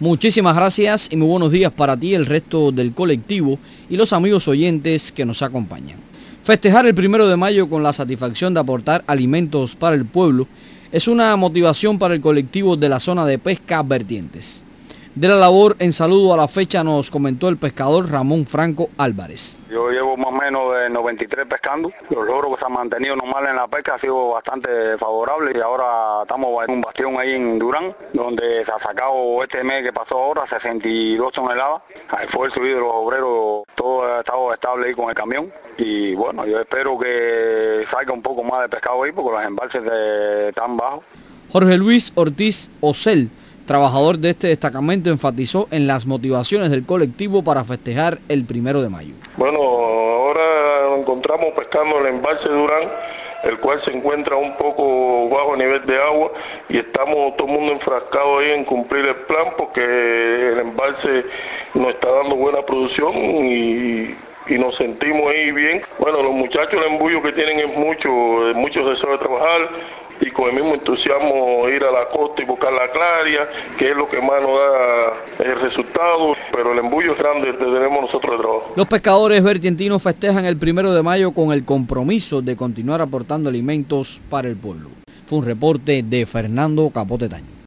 Muchísimas gracias y muy buenos días para ti, el resto del colectivo y los amigos oyentes que nos acompañan. Festejar el 1 de mayo con la satisfacción de aportar alimentos para el pueblo es una motivación para el colectivo de la zona de pesca Vertientes. De la labor en saludo a la fecha nos comentó el pescador Ramón Franco Álvarez. Yo llevo más o menos de 93 pescando. Los logros que se han mantenido normal en la pesca ha sido bastante favorable y ahora estamos en un bastión ahí en Durán, donde se ha sacado este mes que pasó ahora 62 toneladas. Al esfuerzo de los obreros, todo ha estado estable ahí con el camión. Y bueno, yo espero que salga un poco más de pescado ahí porque los embalses están bajos. Jorge Luis Ortiz Ocel, trabajador de este destacamento, enfatizó en las motivaciones del colectivo para festejar el 1 de mayo. Bueno, ahora nos encontramos pescando el embalse de Durán, el cual se encuentra un poco bajo nivel de agua y estamos todo el mundo enfrascado ahí en cumplir el plan porque el embalse nos está dando buena producción y nos sentimos ahí bien. Bueno, los muchachos el embullo que tienen es mucho deseo de trabajar y con el mismo entusiasmo ir a la costa y buscar la claria, que es lo que más nos da el resultado, pero el embullo es grande que tenemos nosotros de trabajo. Los pescadores vertientinos festejan el 1 de mayo con el compromiso de continuar aportando alimentos para el pueblo. Fue un reporte de Fernando Capote Taño.